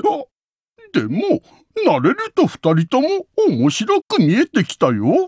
でも、慣れると二人とも面白く見えてきたよ。